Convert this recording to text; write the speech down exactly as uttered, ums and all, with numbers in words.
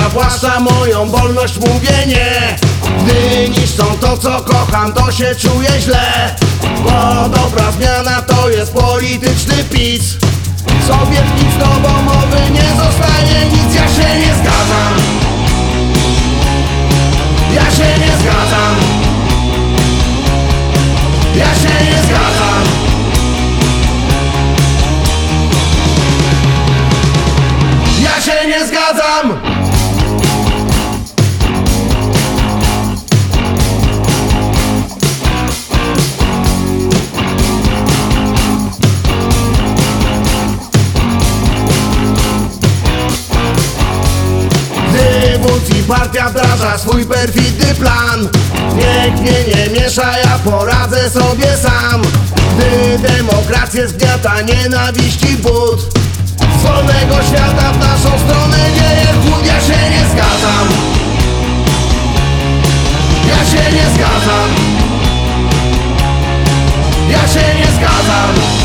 zawłaszcza moją wolność, mówię nie. Gdy niszczą to, co kocham, to się czuję źle, bo dobra zmiana to jest polityczny PiS. Sobie nic, no bo mowy nie zostanie nic. Ja się nie zgadzam. Ja się nie zgadzam. Ja się nie zgadzam. Ja się nie zgadzam. Wódz i partia wdraża swój perfidny plan. Niech mnie nie miesza, ja poradzę sobie sam. Gdy demokrację zgniata nienawiści but, z wolnego świata w naszą stronę wieje chłód. Ja się nie zgadzam. Ja się nie zgadzam. Ja się nie zgadzam.